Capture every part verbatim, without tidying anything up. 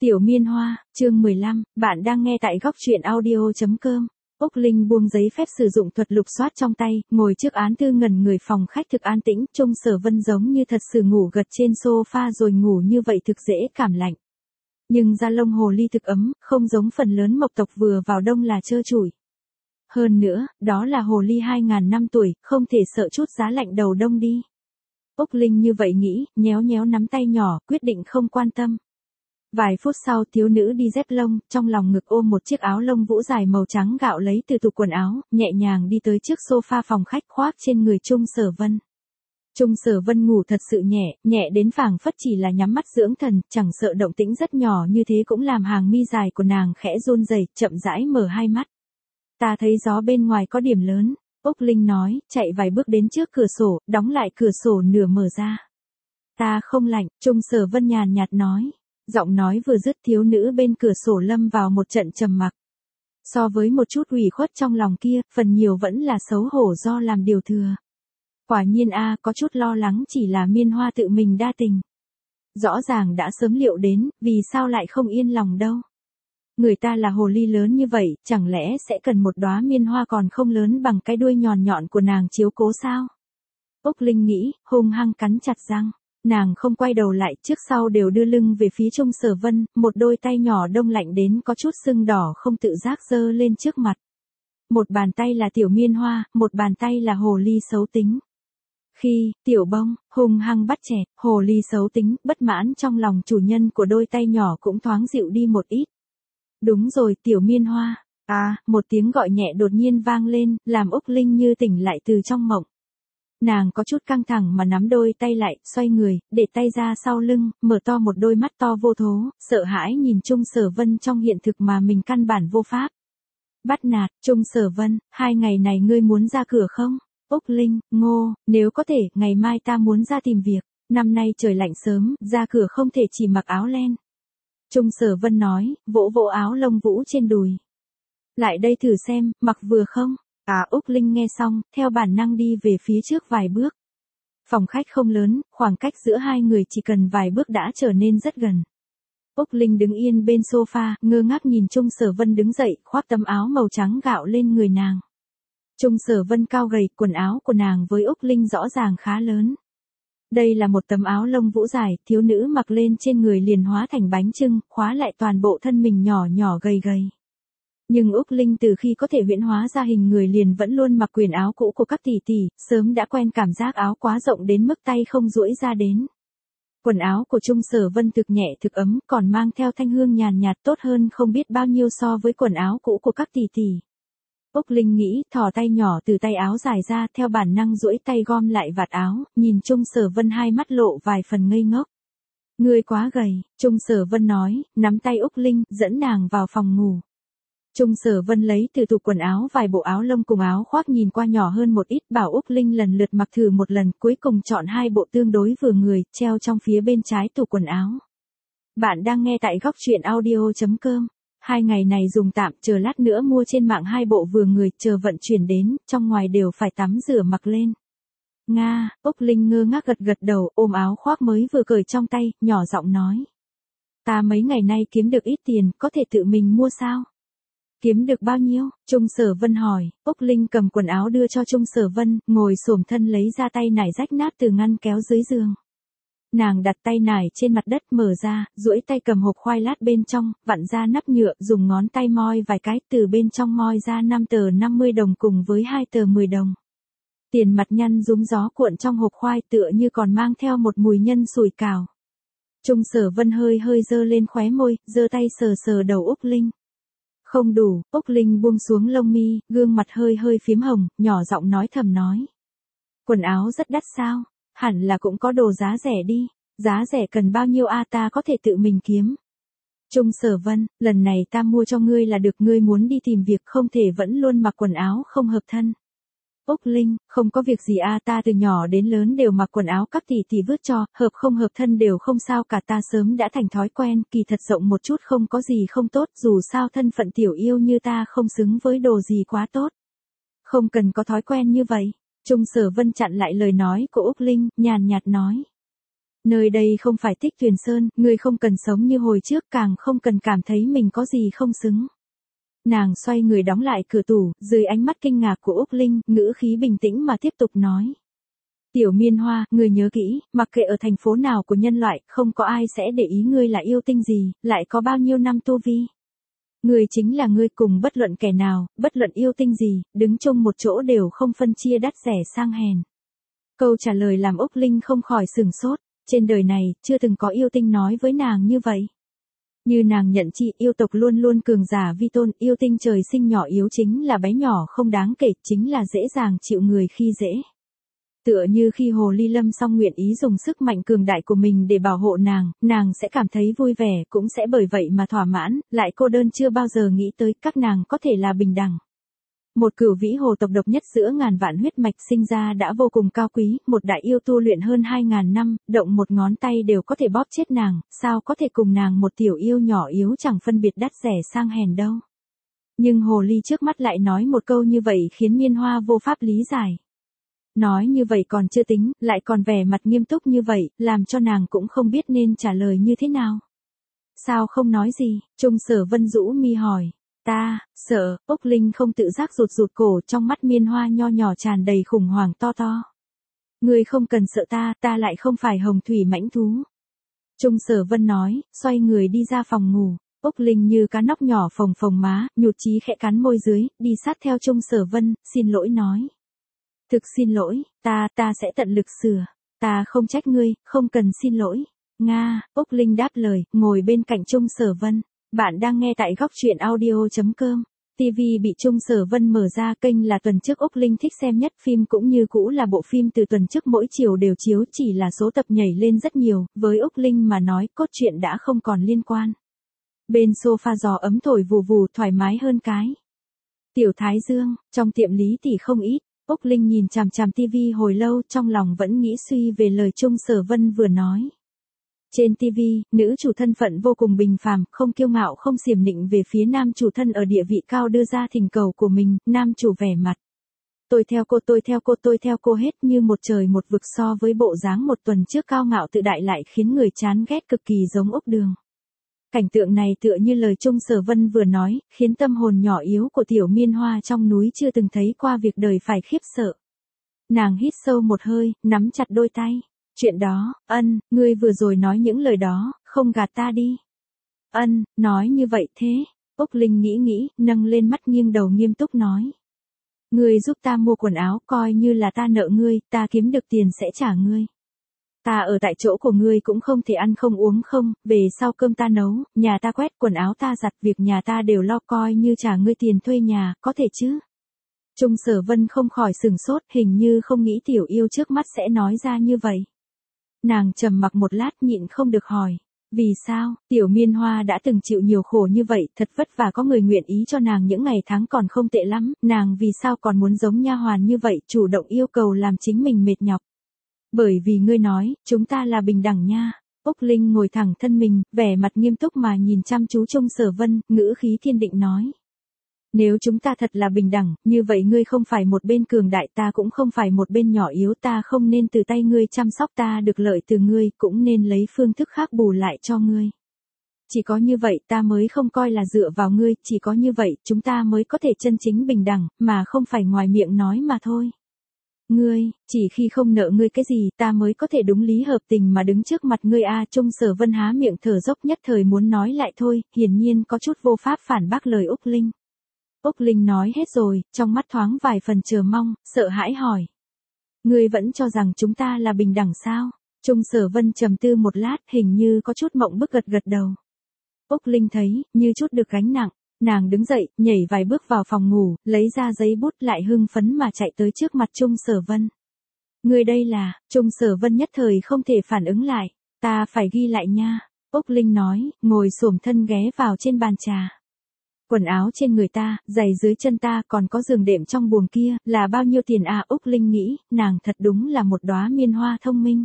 Tiểu Miên Hoa, chương mười lăm, bạn đang nghe tại góc truyện audio chấm com. Úc Linh buông giấy phép sử dụng thuật lục soát trong tay, ngồi trước án thư ngẩn người phòng khách thực an tĩnh, Trung Sở Vân giống như thật sự ngủ gật trên sofa rồi ngủ như vậy thực dễ cảm lạnh. Nhưng da lông hồ ly thực ấm, không giống phần lớn mộc tộc vừa vào đông là trơ trụi. Hơn nữa, đó là hồ ly hai ngàn năm tuổi, không thể sợ chút giá lạnh đầu đông đi. Úc Linh như vậy nghĩ, nhéo nhéo nắm tay nhỏ, quyết định không quan tâm. Vài phút sau thiếu nữ đi dép lông, trong lòng ngực ôm một chiếc áo lông vũ dài màu trắng gạo lấy từ tủ quần áo, nhẹ nhàng đi tới trước sofa phòng khách khoác trên người Trung Sở Vân. Trung Sở Vân ngủ thật sự nhẹ, nhẹ đến phảng phất chỉ là nhắm mắt dưỡng thần, chẳng sợ động tĩnh rất nhỏ như thế cũng làm hàng mi dài của nàng khẽ run rẩy, chậm rãi mở hai mắt. Ta thấy gió bên ngoài có điểm lớn, Úc Linh nói, chạy vài bước đến trước cửa sổ, đóng lại cửa sổ nửa mở ra. Ta không lạnh, Trung Sở Vân nhàn nhạt nói. Giọng nói vừa dứt thiếu nữ bên cửa sổ lâm vào một trận trầm mặc. So với một chút ủy khuất trong lòng kia, phần nhiều vẫn là xấu hổ do làm điều thừa. Quả nhiên a, có chút lo lắng chỉ là Miên Hoa tự mình đa tình. Rõ ràng đã sớm liệu đến, vì sao lại không yên lòng đâu. Người ta là hồ ly lớn như vậy, chẳng lẽ sẽ cần một đóa miên hoa còn không lớn bằng cái đuôi nhọn nhọn của nàng chiếu cố sao? Úc Linh nghĩ, hung hăng cắn chặt răng. Nàng không quay đầu lại, trước sau đều đưa lưng về phía Trung Sở Vân, một đôi tay nhỏ đông lạnh đến có chút sưng đỏ không tự giác giơ lên trước mặt. Một bàn tay là Tiểu Miên Hoa, một bàn tay là hồ ly xấu tính. Khi, Tiểu Bông, hung hăng bắt chẹt, hồ ly xấu tính, bất mãn trong lòng chủ nhân của đôi tay nhỏ cũng thoáng dịu đi một ít. Đúng rồi, Tiểu Miên Hoa. À, một tiếng gọi nhẹ đột nhiên vang lên, làm Úc Linh như tỉnh lại từ trong mộng. Nàng có chút căng thẳng mà nắm đôi tay lại, xoay người, để tay ra sau lưng, mở to một đôi mắt to vô thố, sợ hãi nhìn Trung Sở Vân trong hiện thực mà mình căn bản vô pháp. Bắt nạt, Trung Sở Vân, hai ngày này ngươi muốn ra cửa không? Úc Linh, ngô, nếu có thể, ngày mai ta muốn ra tìm việc, năm nay trời lạnh sớm, ra cửa không thể chỉ mặc áo len. Trung Sở Vân nói, vỗ vỗ áo lông vũ trên đùi. Lại đây thử xem, mặc vừa không? À, Úc Linh nghe xong, theo bản năng đi về phía trước vài bước. Phòng khách không lớn, khoảng cách giữa hai người chỉ cần vài bước đã trở nên rất gần. Úc Linh đứng yên bên sofa, ngơ ngác nhìn Trung Sở Vân đứng dậy, khoác tấm áo màu trắng gạo lên người nàng. Trung Sở Vân cao gầy, quần áo của nàng với Úc Linh rõ ràng khá lớn. Đây là một tấm áo lông vũ dài, thiếu nữ mặc lên trên người liền hóa thành bánh chưng, khóa lại toàn bộ thân mình nhỏ nhỏ gầy gầy. Nhưng Úc Linh từ khi có thể huyễn hóa ra hình người liền vẫn luôn mặc quần áo cũ của các tỷ tỷ, sớm đã quen cảm giác áo quá rộng đến mức tay không duỗi ra đến. Quần áo của Trung Sở Vân thực nhẹ thực ấm, còn mang theo thanh hương nhàn nhạt tốt hơn không biết bao nhiêu so với quần áo cũ của các tỷ tỷ. Úc Linh nghĩ, thò tay nhỏ từ tay áo dài ra, theo bản năng duỗi tay gom lại vạt áo, nhìn Trung Sở Vân hai mắt lộ vài phần ngây ngốc. Ngươi quá gầy, Trung Sở Vân nói, nắm tay Úc Linh, dẫn nàng vào phòng ngủ. Trung Sở Vân lấy từ tủ quần áo vài bộ áo lông cùng áo khoác nhìn qua nhỏ hơn một ít, bảo Úc Linh lần lượt mặc thử một lần, cuối cùng chọn hai bộ tương đối vừa người, treo trong phía bên trái tủ quần áo. Bạn đang nghe tại góc truyện audio chấm com. Hai ngày này dùng tạm, chờ lát nữa mua trên mạng hai bộ vừa người, chờ vận chuyển đến, trong ngoài đều phải tắm rửa mặc lên. Nga, Úc Linh ngơ ngác gật gật đầu, ôm áo khoác mới vừa cởi trong tay, nhỏ giọng nói. Ta mấy ngày nay kiếm được ít tiền, có thể tự mình mua sao? Kiếm được bao nhiêu? Trung Sở Vân hỏi. Úc Linh cầm quần áo đưa cho Trung Sở Vân, ngồi xổm thân lấy ra tay nải rách nát từ ngăn kéo dưới giường. Nàng đặt tay nải trên mặt đất mở ra, duỗi tay cầm hộp khoai lát bên trong, vặn ra nắp nhựa, dùng ngón tay moi vài cái, từ bên trong moi ra năm tờ năm mươi đồng cùng với hai tờ mười đồng. Tiền mặt nhăn rúm gió cuộn trong hộp khoai tựa như còn mang theo một mùi nhân sủi cảo. Trung Sở Vân hơi hơi giơ lên khóe môi, giơ tay sờ sờ đầu Úc Linh. Không đủ, Úc Linh buông xuống lông mi, gương mặt hơi hơi phím hồng, nhỏ giọng nói thầm nói. Quần áo rất đắt sao? Hẳn là cũng có đồ giá rẻ đi, giá rẻ cần bao nhiêu a ta có thể tự mình kiếm. Trung Sở Vân, lần này ta mua cho ngươi là được, ngươi muốn đi tìm việc không thể vẫn luôn mặc quần áo không hợp thân. Úc Linh, không có việc gì a ta từ nhỏ đến lớn đều mặc quần áo các tỷ tỷ vứt cho, hợp không hợp thân đều không sao cả, ta sớm đã thành thói quen, kỳ thật rộng một chút không có gì không tốt, dù sao thân phận tiểu yêu như ta không xứng với đồ gì quá tốt. Không cần có thói quen như vậy. Trung Sở Vân chặn lại lời nói của Úc Linh, nhàn nhạt nói. Nơi đây không phải Tích Tuyền Sơn, ngươi không cần sống như hồi trước, càng không cần cảm thấy mình có gì không xứng. Nàng xoay người đóng lại cửa tủ, dưới ánh mắt kinh ngạc của Úc Linh, ngữ khí bình tĩnh mà tiếp tục nói. Tiểu Miên Hoa, ngươi nhớ kỹ, mặc kệ ở thành phố nào của nhân loại, không có ai sẽ để ý ngươi là yêu tinh gì, lại có bao nhiêu năm tu vi. Ngươi chính là ngươi, cùng bất luận kẻ nào, bất luận yêu tinh gì, đứng chung một chỗ đều không phân chia đắt rẻ sang hèn. Câu trả lời làm Úc Linh không khỏi sửng sốt, trên đời này, chưa từng có yêu tinh nói với nàng như vậy. Như nàng nhận chi, yêu tộc luôn luôn cường giả vi tôn, yêu tinh trời sinh nhỏ yếu chính là bé nhỏ không đáng kể, chính là dễ dàng chịu người khi dễ. Tựa như khi Hồ Ly Lâm Song nguyện ý dùng sức mạnh cường đại của mình để bảo hộ nàng, nàng sẽ cảm thấy vui vẻ, cũng sẽ bởi vậy mà thỏa mãn, lại cô đơn chưa bao giờ nghĩ tới các nàng có thể là bình đẳng. Một cửu vĩ hồ tộc độc nhất giữa ngàn vạn huyết mạch sinh ra đã vô cùng cao quý, một đại yêu tu luyện hơn hai ngàn năm, động một ngón tay đều có thể bóp chết nàng, sao có thể cùng nàng một tiểu yêu nhỏ yếu chẳng phân biệt đắt rẻ sang hèn đâu. Nhưng hồ ly trước mắt lại nói một câu như vậy khiến Miên Hoa vô pháp lý giải. Nói như vậy còn chưa tính, lại còn vẻ mặt nghiêm túc như vậy, làm cho nàng cũng không biết nên trả lời như thế nào. Sao không nói gì? Trung Sở Vân rũ mi hỏi. Ta, sợ, Úc Linh không tự giác rụt rụt cổ, trong mắt Miên Hoa nho nhỏ tràn đầy khủng hoảng to to. Ngươi không cần sợ ta, ta lại không phải hồng thủy mãnh thú. Trung Sở Vân nói, xoay người đi ra phòng ngủ. Úc Linh như cá nóc nhỏ phồng phồng má, nhụt chí khẽ cắn môi dưới, đi sát theo Trung Sở Vân, xin lỗi nói. Thực xin lỗi, ta, ta sẽ tận lực sửa. Ta không trách ngươi, không cần xin lỗi. Nga, Úc Linh đáp lời, ngồi bên cạnh Trung Sở Vân. Bạn đang nghe tại góc truyện audio chấm com. ti vi bị Trung Sở Vân mở ra, kênh là tuần trước Úc Linh thích xem nhất, phim cũng như cũ là bộ phim từ tuần trước mỗi chiều đều chiếu, chỉ là số tập nhảy lên rất nhiều, với Úc Linh mà nói cốt truyện đã không còn liên quan. Bên sofa gió ấm thổi vù vù, thoải mái hơn cái. Tiểu Thái Dương, trong tiệm Lý tỷ không ít. Úc Linh nhìn chằm chằm tivi hồi lâu, trong lòng vẫn nghĩ suy về lời Trung Sở Vân vừa nói. Trên tivi, nữ chủ thân phận vô cùng bình phàm, không kiêu ngạo không xiểm nịnh về phía nam chủ thân ở địa vị cao đưa ra thỉnh cầu của mình, nam chủ vẻ mặt. Tôi theo cô, tôi theo cô, tôi theo cô hết như một trời một vực, so với bộ dáng một tuần trước cao ngạo tự đại lại khiến người chán ghét cực kỳ giống Úc Đường. Cảnh tượng này tựa như lời Trung Sở Vân vừa nói, khiến tâm hồn nhỏ yếu của tiểu Miên Hoa trong núi chưa từng thấy qua việc đời phải khiếp sợ. Nàng hít sâu một hơi, nắm chặt đôi tay. Chuyện đó, ân, ngươi vừa rồi nói những lời đó, không gạt ta đi. Ân, nói như vậy thế. Úc Linh nghĩ nghĩ, nâng lên mắt nghiêng đầu nghiêm túc nói. Ngươi giúp ta mua quần áo, coi như là ta nợ ngươi, ta kiếm được tiền sẽ trả ngươi. Ta ở tại chỗ của ngươi cũng không thể ăn không uống không, về sau cơm ta nấu, nhà ta quét, quần áo ta giặt, việc nhà ta đều lo, coi như trả ngươi tiền thuê nhà, có thể chứ? Trung Sở Vân không khỏi sừng sốt, hình như không nghĩ tiểu yêu trước mắt sẽ nói ra như vậy. Nàng trầm mặc một lát nhịn không được hỏi. Vì sao, tiểu Miên Hoa đã từng chịu nhiều khổ như vậy, thật vất vả có người nguyện ý cho nàng những ngày tháng còn không tệ lắm, nàng vì sao còn muốn giống nha hoàn như vậy, chủ động yêu cầu làm chính mình mệt nhọc. Bởi vì ngươi nói, chúng ta là bình đẳng nha. Úc Linh ngồi thẳng thân mình, vẻ mặt nghiêm túc mà nhìn chăm chú Trung Sở Vân, ngữ khí thiên định nói. Nếu chúng ta thật là bình đẳng, như vậy ngươi không phải một bên cường đại, ta cũng không phải một bên nhỏ yếu, ta không nên từ tay ngươi chăm sóc, ta được lợi từ ngươi, cũng nên lấy phương thức khác bù lại cho ngươi. Chỉ có như vậy ta mới không coi là dựa vào ngươi, chỉ có như vậy chúng ta mới có thể chân chính bình đẳng, mà không phải ngoài miệng nói mà thôi. Ngươi, chỉ khi không nợ ngươi cái gì ta mới có thể đúng lý hợp tình mà đứng trước mặt ngươi a. Trung Sở Vân há miệng thở dốc nhất thời muốn nói lại thôi, hiển nhiên có chút vô pháp phản bác lời Úc Linh. Úc Linh nói hết rồi, trong mắt thoáng vài phần chờ mong, sợ hãi hỏi. Ngươi vẫn cho rằng chúng ta là bình đẳng sao? Trung Sở Vân trầm tư một lát, hình như có chút mộng bức gật gật đầu. Úc Linh thấy, như chút được gánh nặng. Nàng đứng dậy, nhảy vài bước vào phòng ngủ, lấy ra giấy bút lại hưng phấn mà chạy tới trước mặt Trung Sở Vân. Người đây là, Trung Sở Vân nhất thời không thể phản ứng lại, ta phải ghi lại nha. Úc Linh nói, ngồi xổm thân ghé vào trên bàn trà. Quần áo trên người ta, giày dưới chân ta, còn có giường đệm trong buồng kia, là bao nhiêu tiền à? Úc Linh nghĩ, nàng thật đúng là một đóa miên hoa thông minh.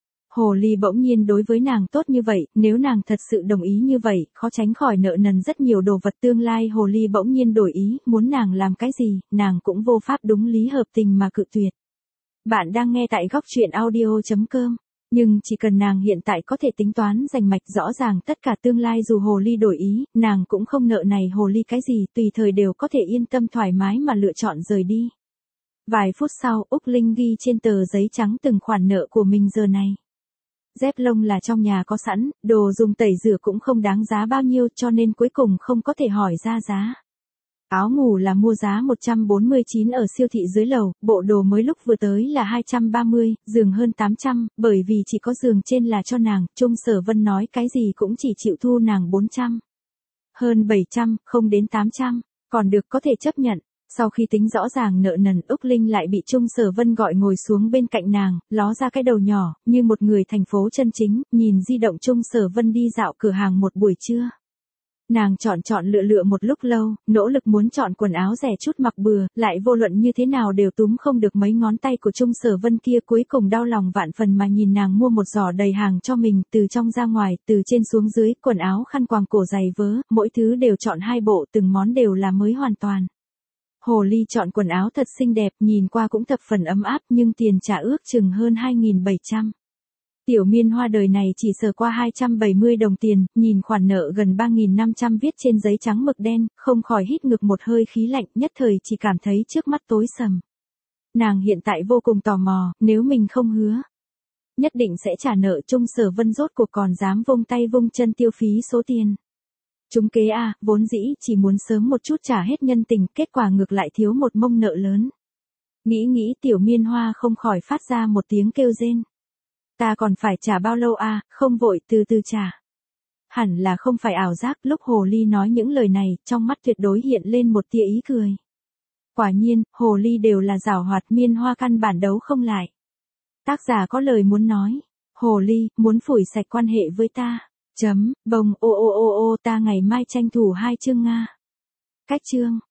Hồ ly bỗng nhiên đối với nàng tốt như vậy, nếu nàng thật sự đồng ý như vậy, khó tránh khỏi nợ nần rất nhiều đồ vật. Tương lai hồ ly bỗng nhiên đổi ý, muốn nàng làm cái gì, nàng cũng vô pháp đúng lý hợp tình mà cự tuyệt. Bạn đang nghe tại góc truyện audio chấm com. Nhưng chỉ cần nàng hiện tại có thể tính toán rành mạch rõ ràng tất cả tương lai dù hồ ly đổi ý, nàng cũng không nợ này hồ ly cái gì, tùy thời đều có thể yên tâm thoải mái mà lựa chọn rời đi. Vài phút sau, Úc Linh ghi trên tờ giấy trắng từng khoản nợ của mình giờ này. Dép lông là trong nhà có sẵn, đồ dùng tẩy rửa cũng không đáng giá bao nhiêu cho nên cuối cùng không có thể hỏi ra giá. Áo ngủ là mua giá một trăm bốn mươi chín ở siêu thị dưới lầu, bộ đồ mới lúc vừa tới là hai trăm ba mươi, giường hơn tám trăm, bởi vì chỉ có giường trên là cho nàng, Trung Sở Vân nói cái gì cũng chỉ chịu thu nàng bốn trăm. Hơn bảy trăm, không đến tám trăm, còn được có thể chấp nhận. Sau khi tính rõ ràng nợ nần, Úc Linh lại bị Trung Sở Vân gọi ngồi xuống bên cạnh nàng, ló ra cái đầu nhỏ, như một người thành phố chân chính, nhìn di động Trung Sở Vân đi dạo cửa hàng một buổi trưa. Nàng chọn chọn lựa lựa một lúc lâu, nỗ lực muốn chọn quần áo rẻ chút mặc bừa, lại vô luận như thế nào đều túm không được mấy ngón tay của Trung Sở Vân kia, cuối cùng đau lòng vạn phần mà nhìn nàng mua một giỏ đầy hàng cho mình, từ trong ra ngoài, từ trên xuống dưới, quần áo khăn quàng cổ giày vớ, mỗi thứ đều chọn hai bộ, từng món đều là mới hoàn toàn. Hồ ly chọn quần áo thật xinh đẹp, nhìn qua cũng thập phần ấm áp, nhưng tiền trả ước chừng hơn hai nghìn bảy trăm. Tiểu Miên Hoa đời này chỉ sờ qua hai trăm bảy mươi đồng tiền, nhìn khoản nợ gần ba nghìn năm trăm viết trên giấy trắng mực đen, không khỏi hít ngược một hơi khí lạnh, nhất thời chỉ cảm thấy trước mắt tối sầm. Nàng hiện tại vô cùng tò mò, nếu mình không hứa nhất định sẽ trả nợ, Trung Sở Vân rốt cuộc còn dám vung tay vung chân tiêu phí số tiền. Chúng kế a, vốn dĩ chỉ muốn sớm một chút trả hết nhân tình, kết quả ngược lại thiếu một mông nợ lớn. Nghĩ nghĩ Tiểu Miên Hoa không khỏi phát ra một tiếng kêu rên. Ta còn phải trả bao lâu a, không vội, từ từ trả. Hẳn là không phải ảo giác, lúc hồ ly nói những lời này, trong mắt tuyệt đối hiện lên một tia ý cười. Quả nhiên, hồ ly đều là giảo hoạt, Miên Hoa căn bản đấu không lại. Tác giả có lời muốn nói, hồ ly, muốn phủi sạch quan hệ với ta. Chấm, bông, ô ô ô ô ta ngày mai tranh thủ hai chương Nga. Cách chương.